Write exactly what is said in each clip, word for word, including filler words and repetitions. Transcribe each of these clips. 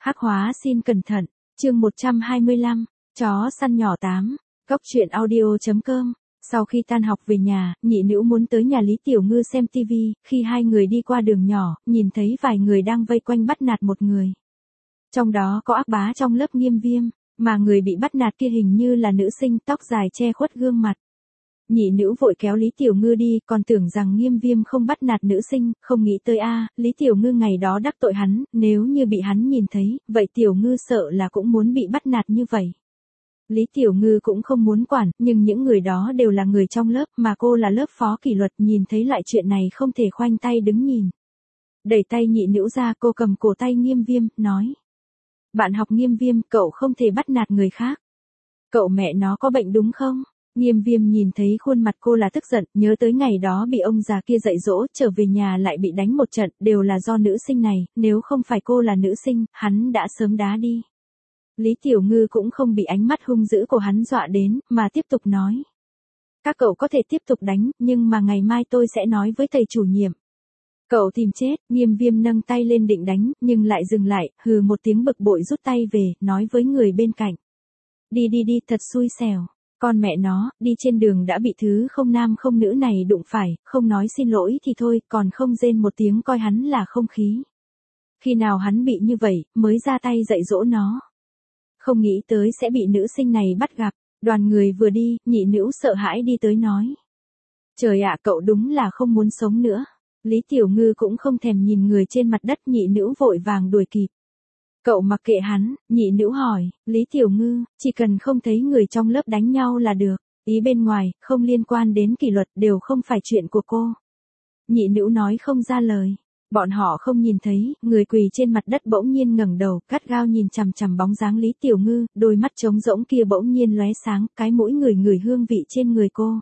Hắc hóa xin cẩn thận, chương một trăm hai mươi lăm, chó săn nhỏ tám, cốc truyện audio chấm com. Sau khi tan học về nhà, nhị nữ muốn tới nhà Lý Tiểu Ngư xem tivi, khi hai người đi qua đường nhỏ, nhìn thấy vài người đang vây quanh bắt nạt một người. Trong đó có ác bá trong lớp Nghiêm Viêm, mà người bị bắt nạt kia hình như là nữ sinh tóc dài che khuất gương mặt. Nhị nữ vội kéo Lý Tiểu Ngư đi, còn tưởng rằng Nghiêm Viêm không bắt nạt nữ sinh, không nghĩ tới a, Lý Tiểu Ngư ngày đó đắc tội hắn, nếu như bị hắn nhìn thấy, vậy Tiểu Ngư sợ là cũng muốn bị bắt nạt như vậy. Lý Tiểu Ngư cũng không muốn quản, nhưng những người đó đều là người trong lớp, mà cô là lớp phó kỷ luật, nhìn thấy loại chuyện này không thể khoanh tay đứng nhìn. Đẩy tay nhị nữ ra, cô cầm cổ tay Nghiêm Viêm, nói. Bạn học Nghiêm Viêm, cậu không thể bắt nạt người khác. Cậu mẹ nó có bệnh đúng không? Nghiêm Viêm nhìn thấy khuôn mặt cô là tức giận, nhớ tới ngày đó bị ông già kia dạy dỗ, trở về nhà lại bị đánh một trận, đều là do nữ sinh này, nếu không phải cô là nữ sinh, hắn đã sớm đá đi. Lý Tiểu Ngư cũng không bị ánh mắt hung dữ của hắn dọa đến, mà tiếp tục nói. Các cậu có thể tiếp tục đánh, nhưng mà ngày mai tôi sẽ nói với thầy chủ nhiệm. Cậu tìm chết, Nghiêm Viêm nâng tay lên định đánh, nhưng lại dừng lại, hừ một tiếng bực bội rút tay về, nói với người bên cạnh. Đi đi đi, thật xui xẻo. Con mẹ nó, đi trên đường đã bị thứ không nam không nữ này đụng phải, không nói xin lỗi thì thôi, còn không rên một tiếng coi hắn là không khí. Khi nào hắn bị như vậy, mới ra tay dạy dỗ nó. Không nghĩ tới sẽ bị nữ sinh này bắt gặp, đoàn người vừa đi, nhị nữ sợ hãi đi tới nói. Trời ạ, cậu đúng là không muốn sống nữa. Lý Tiểu Ngư cũng không thèm nhìn người trên mặt đất, nhị nữ vội vàng đuổi kịp. Cậu mặc kệ hắn, nhị nữ hỏi, Lý Tiểu Ngư, chỉ cần không thấy người trong lớp đánh nhau là được, ý bên ngoài, không liên quan đến kỷ luật đều không phải chuyện của cô. Nhị nữ nói không ra lời, bọn họ không nhìn thấy, người quỳ trên mặt đất bỗng nhiên ngẩng đầu, gắt gao nhìn chằm chằm bóng dáng Lý Tiểu Ngư, đôi mắt trống rỗng kia bỗng nhiên lóe sáng, cái mũi người ngửi hương vị trên người cô.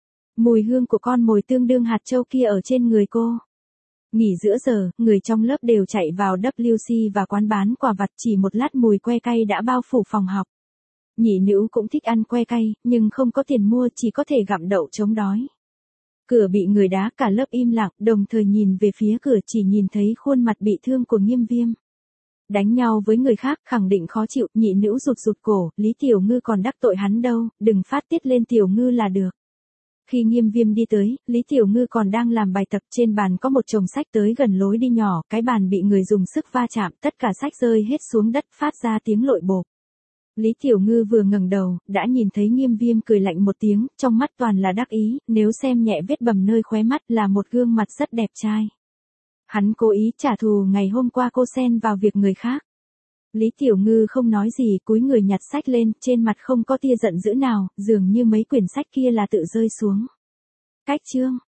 Mùi hương của con mồi tương đương hạt châu kia ở trên người cô. Nghỉ giữa giờ, người trong lớp đều chạy vào W C và quán bán quà vặt, chỉ một lát mùi que cay đã bao phủ phòng học. Nhị nữ cũng thích ăn que cay, nhưng không có tiền mua, chỉ có thể gặm đậu chống đói. Cửa bị người đá, cả lớp im lặng, đồng thời nhìn về phía cửa, chỉ nhìn thấy khuôn mặt bị thương của Nghiêm Viêm. Đánh nhau với người khác, khẳng định khó chịu, nhị nữ rụt rụt cổ, Lý Tiểu Ngư còn đắc tội hắn đâu, đừng phát tiết lên Tiểu Ngư là được. Khi Nghiêm Viêm đi tới, Lý Tiểu Ngư còn đang làm bài tập, trên bàn có một chồng sách tới gần lối đi nhỏ, cái bàn bị người dùng sức va chạm, tất cả sách rơi hết xuống đất, phát ra tiếng lội bộp. Lý Tiểu Ngư vừa ngẩng đầu, đã nhìn thấy Nghiêm Viêm cười lạnh một tiếng, trong mắt toàn là đắc ý, nếu xem nhẹ vết bầm nơi khóe mắt là một gương mặt rất đẹp trai. Hắn cố ý trả thù ngày hôm qua cô xen vào việc người khác. Lý Tiểu Ngư không nói gì, cúi người nhặt sách lên, trên mặt không có tia giận dữ nào, dường như mấy quyển sách kia là tự rơi xuống. Cách chương